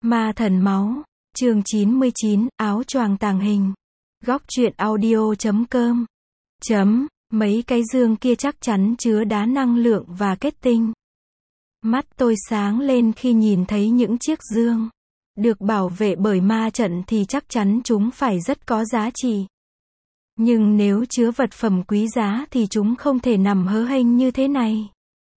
Ma thần máu, chương 99, áo choàng tàng hình. Góc truyện audio.com. Mấy cái dương kia chắc chắn chứa đá năng lượng và kết tinh. Mắt tôi sáng lên khi nhìn thấy những chiếc dương. Được bảo vệ bởi ma trận thì chắc chắn chúng phải rất có giá trị. Nhưng nếu chứa vật phẩm quý giá thì chúng không thể nằm hớ hênh như thế này.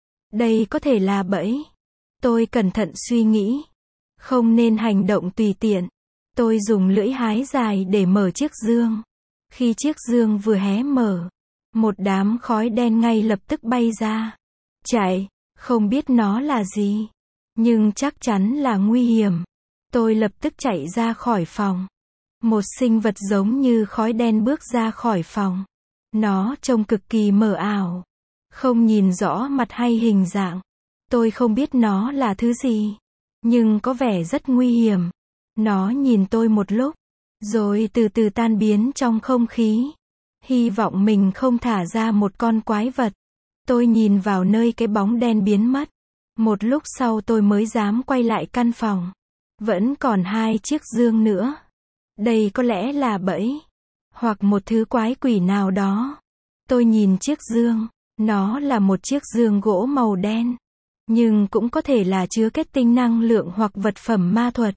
Đây có thể là bẫy. Tôi cẩn thận suy nghĩ. Không nên hành động tùy tiện. Tôi dùng lưỡi hái dài để mở chiếc dương. Khi chiếc dương vừa hé mở, một đám khói đen ngay lập tức bay ra. Chạy, không biết nó là gì, nhưng chắc chắn là nguy hiểm. Tôi lập tức chạy ra khỏi phòng. Một sinh vật giống như khói đen bước ra khỏi phòng. Nó trông cực kỳ mờ ảo. Không nhìn rõ mặt hay hình dạng. Tôi không biết nó là thứ gì, nhưng có vẻ rất nguy hiểm. Nó nhìn tôi một lúc, rồi từ từ tan biến trong không khí. Hy vọng mình không thả ra một con quái vật. Tôi nhìn vào nơi cái bóng đen biến mất. Một lúc sau tôi mới dám quay lại căn phòng. Vẫn còn 2 chiếc dương nữa. Đây có lẽ là bẫy, hoặc một thứ quái quỷ nào đó. Tôi nhìn chiếc dương. Nó là một chiếc dương gỗ màu đen. Nhưng cũng có thể là chứa kết tinh năng lượng hoặc vật phẩm ma thuật.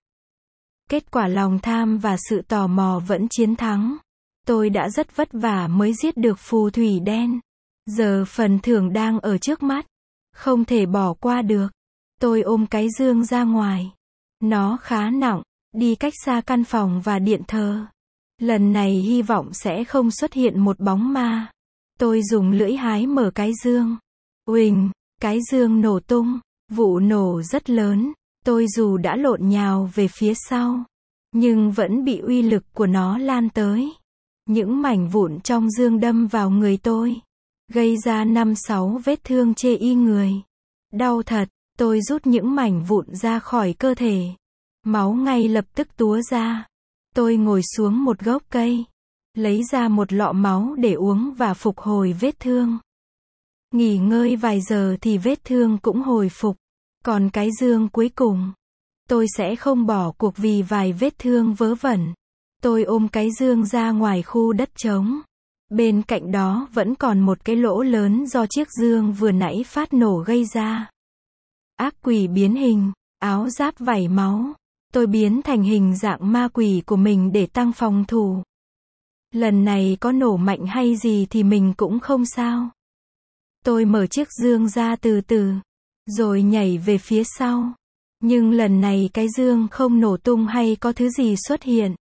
Kết quả lòng tham và sự tò mò vẫn chiến thắng. Tôi đã rất vất vả mới giết được phù thủy đen. Giờ phần thưởng đang ở trước mắt. Không thể bỏ qua được. Tôi ôm cái dương ra ngoài. Nó khá nặng, đi cách xa căn phòng và điện thờ. Lần này hy vọng sẽ không xuất hiện một bóng ma. Tôi dùng lưỡi hái mở cái dương. Uỳnh, cái dương nổ tung. Vụ nổ rất lớn. Tôi dù đã lộn nhào về phía sau, nhưng vẫn bị uy lực của nó lan tới. Những mảnh vụn trong dương đâm vào người tôi, gây ra 5-6 vết thương chê y người. Đau thật, tôi rút những mảnh vụn ra khỏi cơ thể. Máu ngay lập tức túa ra. Tôi ngồi xuống một gốc cây, lấy ra một lọ máu để uống và phục hồi vết thương. Nghỉ ngơi vài giờ thì vết thương cũng hồi phục. Còn cái dương cuối cùng, tôi sẽ không bỏ cuộc vì vài vết thương vớ vẩn. Tôi ôm cái dương ra ngoài khu đất trống. Bên cạnh đó vẫn còn một cái lỗ lớn do chiếc dương vừa nãy phát nổ gây ra. Ác quỷ biến hình, áo giáp vảy máu. Tôi biến thành hình dạng ma quỷ của mình để tăng phòng thủ. Lần này có nổ mạnh hay gì thì mình cũng không sao. Tôi mở chiếc dương ra từ từ, rồi nhảy về phía sau. Nhưng lần này cái dương không nổ tung hay có thứ gì xuất hiện.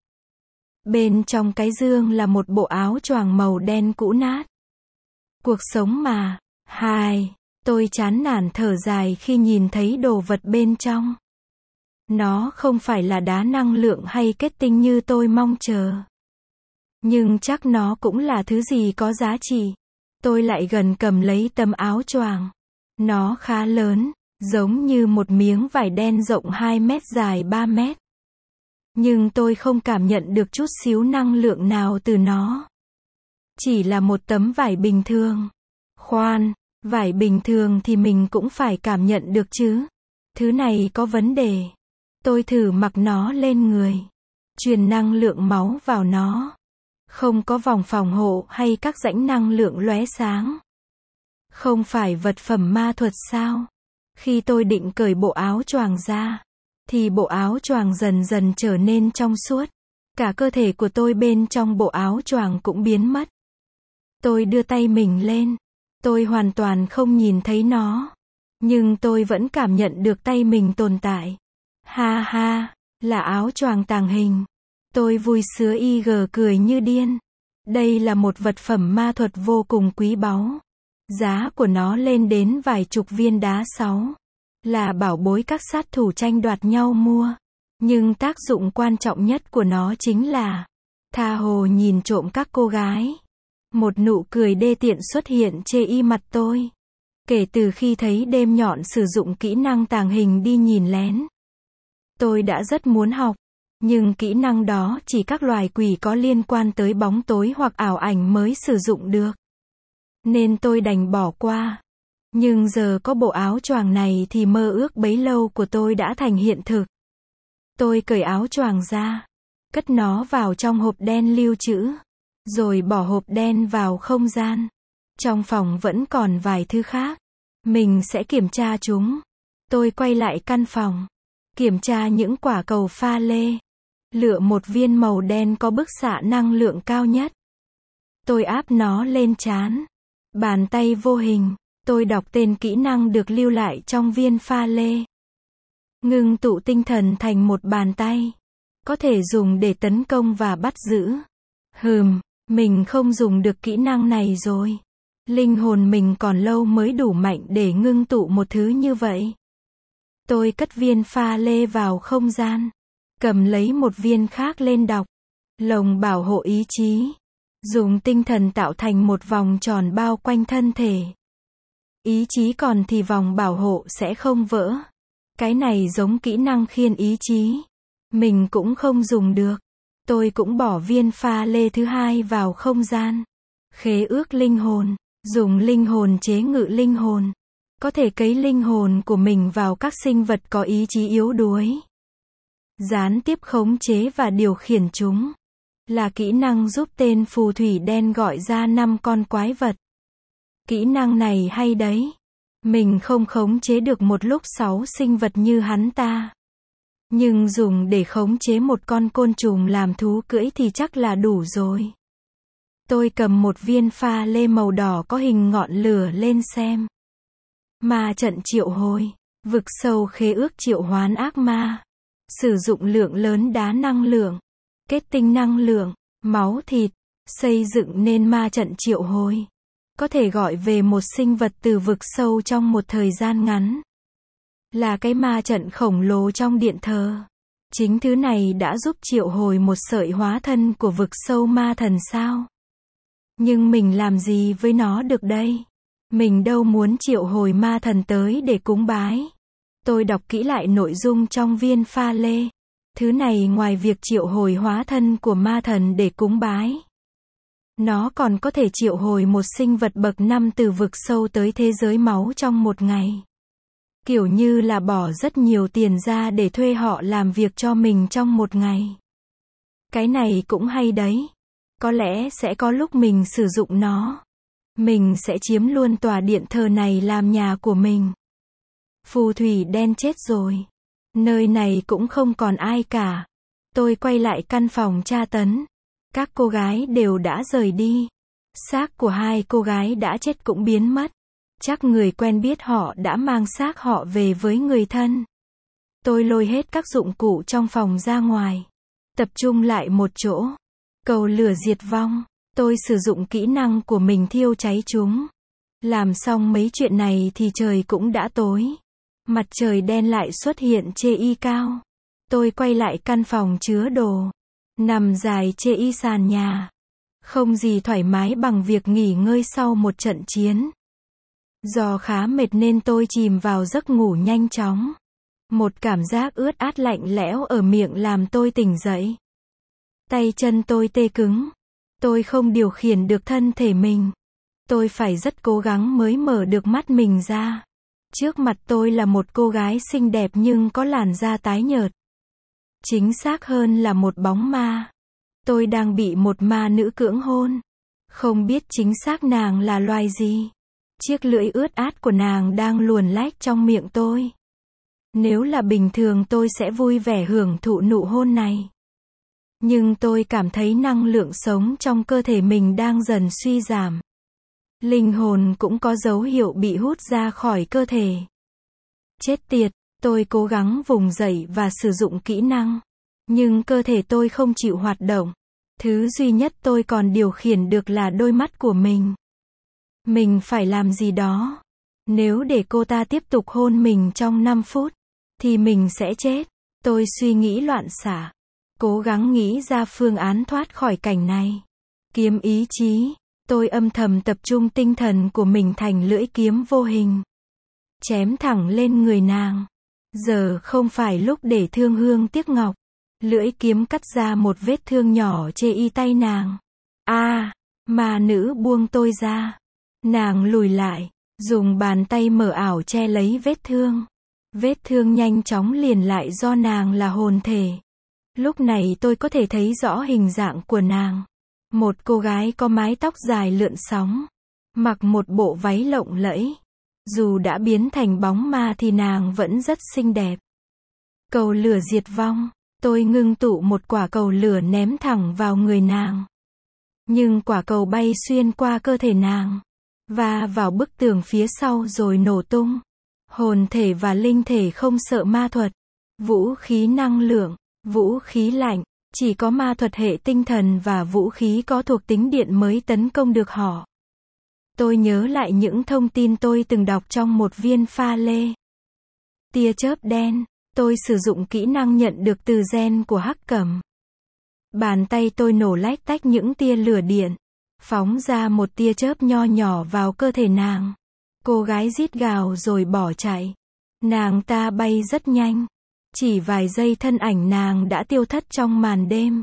Bên trong cái dương là một bộ áo choàng màu đen cũ nát. Cuộc sống mà. Tôi chán nản thở dài khi nhìn thấy đồ vật bên trong. Nó không phải là đá năng lượng hay kết tinh như tôi mong chờ. Nhưng chắc nó cũng là thứ gì có giá trị. Tôi lại gần cầm lấy tấm áo choàng. Nó khá lớn, giống như một miếng vải đen rộng 2 mét dài 3 mét. Nhưng tôi không cảm nhận được chút xíu năng lượng nào từ nó. Chỉ là một tấm vải bình thường. Khoan, vải bình thường thì mình cũng phải cảm nhận được chứ. Thứ này có vấn đề. Tôi thử mặc nó lên người. Truyền năng lượng máu vào nó. Không có vòng phòng hộ hay các rãnh năng lượng lóe sáng. Không phải vật phẩm ma thuật sao? Khi tôi định cởi bộ áo choàng ra, thì bộ áo choàng dần dần trở nên trong suốt. Cả cơ thể của tôi bên trong bộ áo choàng cũng biến mất. Tôi đưa tay mình lên. Tôi hoàn toàn không nhìn thấy nó. Nhưng tôi vẫn cảm nhận được tay mình tồn tại. Là áo choàng tàng hình. Tôi vui sướng cười như điên. Đây là một vật phẩm ma thuật vô cùng quý báu. Giá của nó lên đến vài chục viên đá 6. Là bảo bối các sát thủ tranh đoạt nhau mua. Nhưng tác dụng quan trọng nhất của nó chính là tha hồ nhìn trộm các cô gái. Một nụ cười đê tiện xuất hiện chê y mặt tôi. Kể từ khi thấy đêm nhọn sử dụng kỹ năng tàng hình đi nhìn lén, tôi đã rất muốn học. Nhưng kỹ năng đó chỉ các loài quỷ có liên quan tới bóng tối hoặc ảo ảnh mới sử dụng được. Nên tôi đành bỏ qua. Nhưng giờ có bộ áo choàng này thì mơ ước bấy lâu của tôi đã thành hiện thực. Tôi cởi áo choàng ra, cất nó vào trong hộp đen lưu trữ, rồi bỏ hộp đen vào không gian. Trong phòng vẫn còn vài thứ khác. Mình sẽ kiểm tra chúng. Tôi quay lại căn phòng, kiểm tra những quả cầu pha lê. Lựa một viên màu đen có bức xạ năng lượng cao nhất. Tôi áp nó lên trán. Bàn tay vô hình, tôi đọc tên kỹ năng được lưu lại trong viên pha lê. Ngưng tụ tinh thần thành một bàn tay. Có thể dùng để tấn công và bắt giữ. Mình không dùng được kỹ năng này rồi. Linh hồn mình còn lâu mới đủ mạnh để ngưng tụ một thứ như vậy. Tôi cất viên pha lê vào không gian. Cầm lấy một viên khác lên đọc. Lồng bảo hộ ý chí. Dùng tinh thần tạo thành một vòng tròn bao quanh thân thể. Ý chí còn thì vòng bảo hộ sẽ không vỡ. Cái này giống kỹ năng khiên ý chí. Mình cũng không dùng được. Tôi cũng bỏ viên pha lê thứ hai vào không gian. Khế ước linh hồn. Dùng linh hồn chế ngự linh hồn. Có thể cấy linh hồn của mình vào các sinh vật có ý chí yếu đuối. Gián tiếp khống chế và điều khiển chúng. Là kỹ năng giúp tên phù thủy đen gọi ra 5 con quái vật. Kỹ năng này hay đấy. Mình không khống chế được một lúc 6 sinh vật như hắn ta. Nhưng dùng để khống chế một con côn trùng làm thú cưỡi thì chắc là đủ rồi. Tôi cầm một viên pha lê màu đỏ có hình ngọn lửa lên xem. Ma trận triệu hồi. Vực sâu khế ước triệu hoán ác ma. Sử dụng lượng lớn đá năng lượng. Kết tinh năng lượng. Máu thịt. Xây dựng nên ma trận triệu hồi. Có thể gọi về một sinh vật từ vực sâu trong một thời gian ngắn. Là cái ma trận khổng lồ trong điện thờ. Chính thứ này đã giúp triệu hồi một sợi hóa thân của vực sâu ma thần sao? Nhưng mình làm gì với nó được đây? Mình đâu muốn triệu hồi ma thần tới để cúng bái. Tôi đọc kỹ lại nội dung trong viên pha lê. Thứ này ngoài việc triệu hồi hóa thân của ma thần để cúng bái. Nó còn có thể triệu hồi một sinh vật bậc 5 từ vực sâu tới thế giới máu trong một ngày. Kiểu như là bỏ rất nhiều tiền ra để thuê họ làm việc cho mình trong một ngày. Cái này cũng hay đấy. Có lẽ sẽ có lúc mình sử dụng nó. Mình sẽ chiếm luôn tòa điện thờ này làm nhà của mình. Phù thủy đen chết rồi. Nơi này cũng không còn ai cả. Tôi quay lại căn phòng tra tấn. Các cô gái đều đã rời đi. Xác của 2 cô gái đã chết cũng biến mất. Chắc người quen biết họ đã mang xác họ về với người thân. Tôi lôi hết các dụng cụ trong phòng ra ngoài. Tập trung lại một chỗ. Cầu lửa diệt vong. Tôi sử dụng kỹ năng của mình thiêu cháy chúng. Làm xong mấy chuyện này thì trời cũng đã tối. Mặt trời đen lại xuất hiện chê y cao. Tôi quay lại căn phòng chứa đồ. Nằm dài chê y sàn nhà. Không gì thoải mái bằng việc nghỉ ngơi sau một trận chiến. Do khá mệt nên tôi chìm vào giấc ngủ nhanh chóng. Một cảm giác ướt át lạnh lẽo ở miệng làm tôi tỉnh dậy. Tay chân tôi tê cứng. Tôi không điều khiển được thân thể mình. Tôi phải rất cố gắng mới mở được mắt mình ra. Trước mặt tôi là một cô gái xinh đẹp nhưng có làn da tái nhợt. Chính xác hơn là một bóng ma. Tôi đang bị một ma nữ cưỡng hôn. Không biết chính xác nàng là loài gì. Chiếc lưỡi ướt át của nàng đang luồn lách trong miệng tôi. Nếu là bình thường tôi sẽ vui vẻ hưởng thụ nụ hôn này. Nhưng tôi cảm thấy năng lượng sống trong cơ thể mình đang dần suy giảm. Linh hồn cũng có dấu hiệu bị hút ra khỏi cơ thể. Chết tiệt, tôi cố gắng vùng dậy và sử dụng kỹ năng. Nhưng cơ thể tôi không chịu hoạt động. Thứ duy nhất tôi còn điều khiển được là đôi mắt của mình. Mình phải làm gì đó. Nếu để cô ta tiếp tục hôn mình trong 5 phút, thì mình sẽ chết. Tôi suy nghĩ loạn xạ. Cố gắng nghĩ ra phương án thoát khỏi cảnh này. Kiếm ý chí. Tôi âm thầm tập trung tinh thần của mình thành lưỡi kiếm vô hình. Chém thẳng lên người nàng. Giờ không phải lúc để thương hương tiếc ngọc. Lưỡi kiếm cắt ra một vết thương nhỏ chê y tay nàng. Ma nữ buông tôi ra. Nàng lùi lại. Dùng bàn tay mờ ảo che lấy vết thương. Vết thương nhanh chóng liền lại do nàng là hồn thể. Lúc này tôi có thể thấy rõ hình dạng của nàng. Một cô gái có mái tóc dài lượn sóng, mặc một bộ váy lộng lẫy. Dù đã biến thành bóng ma thì nàng vẫn rất xinh đẹp. Cầu lửa diệt vong. Tôi ngưng tụ một quả cầu lửa ném thẳng vào người nàng. Nhưng quả cầu bay xuyên qua cơ thể nàng, và vào bức tường phía sau rồi nổ tung. Hồn thể và linh thể không sợ ma thuật. Vũ khí năng lượng, vũ khí lạnh, chỉ có ma thuật hệ tinh thần và vũ khí có thuộc tính điện mới tấn công được họ. Tôi nhớ lại những thông tin tôi từng đọc trong một viên pha lê. Tia chớp đen. Tôi sử dụng kỹ năng nhận được từ gen của Hắc Cẩm. Bàn tay tôi nổ lách tách những tia lửa điện, phóng ra một tia chớp nho nhỏ vào cơ thể nàng. Cô gái rít gào rồi bỏ chạy. Nàng ta bay rất nhanh. Chỉ vài giây thân ảnh nàng đã tiêu thất trong màn đêm.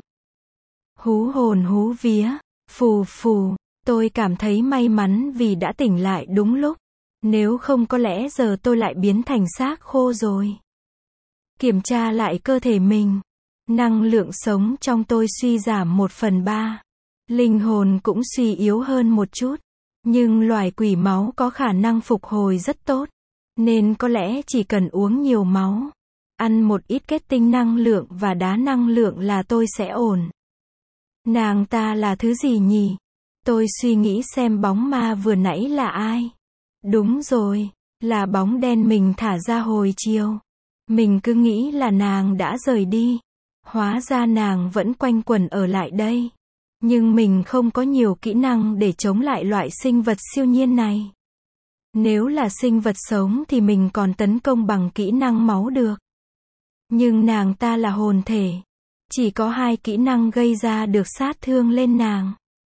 Hú hồn hú vía, phù phù. Tôi cảm thấy may mắn vì đã tỉnh lại đúng lúc. Nếu không có lẽ giờ tôi lại biến thành xác khô rồi. Kiểm tra lại cơ thể mình. Năng lượng sống trong tôi suy giảm 1/3. Linh hồn cũng suy yếu hơn một chút. Nhưng loài quỷ máu có khả năng phục hồi rất tốt. Nên có lẽ chỉ cần uống nhiều máu, ăn một ít kết tinh năng lượng và đá năng lượng là tôi sẽ ổn. Nàng ta là thứ gì nhỉ? Tôi suy nghĩ xem bóng ma vừa nãy là ai. Đúng rồi, là bóng đen mình thả ra hồi chiều. Mình cứ nghĩ là nàng đã rời đi. Hóa ra nàng vẫn quanh quẩn ở lại đây. Nhưng mình không có nhiều kỹ năng để chống lại loại sinh vật siêu nhiên này. Nếu là sinh vật sống thì mình còn tấn công bằng kỹ năng máu được. Nhưng nàng ta là hồn thể. Chỉ có 2 kỹ năng gây ra được sát thương lên nàng.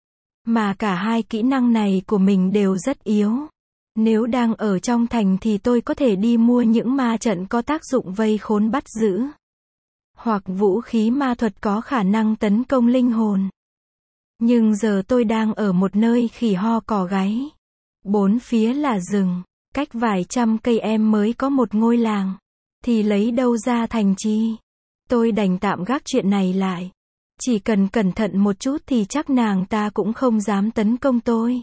Mà cả 2 kỹ năng này của mình đều rất yếu. Nếu đang ở trong thành thì tôi có thể đi mua những ma trận có tác dụng vây khốn bắt giữ. Hoặc vũ khí ma thuật có khả năng tấn công linh hồn. Nhưng giờ tôi đang ở một nơi khỉ ho cò gáy. 4 phía là rừng. Cách vài trăm cây em mới có một ngôi làng. Thì lấy đâu ra thành chi? Tôi đành tạm gác chuyện này lại. Chỉ cần cẩn thận một chút thì chắc nàng ta cũng không dám tấn công tôi.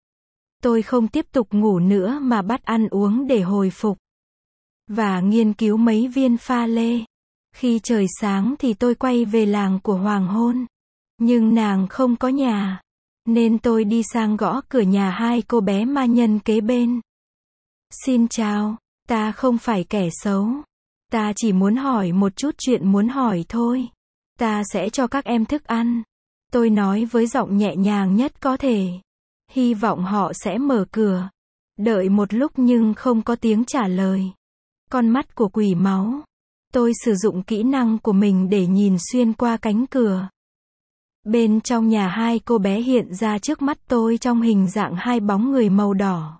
Tôi không tiếp tục ngủ nữa mà bắt ăn uống để hồi phục. Và nghiên cứu mấy viên pha lê. Khi trời sáng thì tôi quay về làng của hoàng hôn. Nhưng nàng không có nhà. Nên tôi đi sang gõ cửa nhà 2 cô bé ma nhân kế bên. Xin chào, ta không phải kẻ xấu. Ta chỉ muốn hỏi một chút chuyện muốn hỏi thôi. Ta sẽ cho các em thức ăn. Tôi nói với giọng nhẹ nhàng nhất có thể. Hy vọng họ sẽ mở cửa. Đợi một lúc nhưng không có tiếng trả lời. Con mắt của quỷ máu. Tôi sử dụng kỹ năng của mình để nhìn xuyên qua cánh cửa. Bên trong nhà 2 cô bé hiện ra trước mắt tôi trong hình dạng 2 bóng người màu đỏ.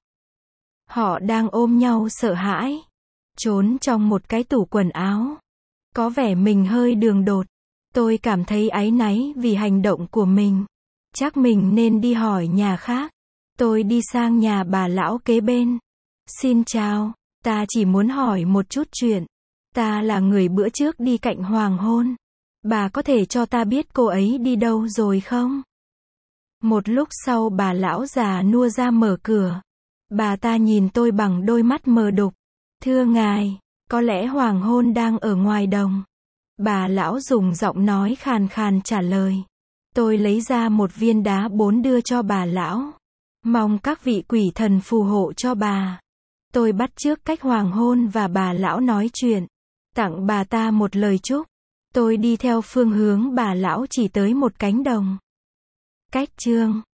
Họ đang ôm nhau sợ hãi. Trốn trong một cái tủ quần áo. Có vẻ mình hơi đường đột. Tôi cảm thấy áy náy vì hành động của mình. Chắc mình nên đi hỏi nhà khác. Tôi đi sang nhà bà lão kế bên. Xin chào, ta chỉ muốn hỏi một chút chuyện. Ta là người bữa trước đi cạnh hoàng hôn. Bà có thể cho ta biết cô ấy đi đâu rồi không? Một lúc sau bà lão già nua ra mở cửa. Bà ta nhìn tôi bằng đôi mắt mờ đục. Thưa ngài, có lẽ hoàng hôn đang ở ngoài đồng. Bà lão dùng giọng nói khàn khàn trả lời. Tôi lấy ra một viên đá 4 đưa cho bà lão. Mong các vị quỷ thần phù hộ cho bà. Tôi bắt chước cách hoàng hôn và bà lão nói chuyện. Tặng bà ta một lời chúc. Tôi đi theo phương hướng bà lão chỉ tới một cánh đồng. Cách chương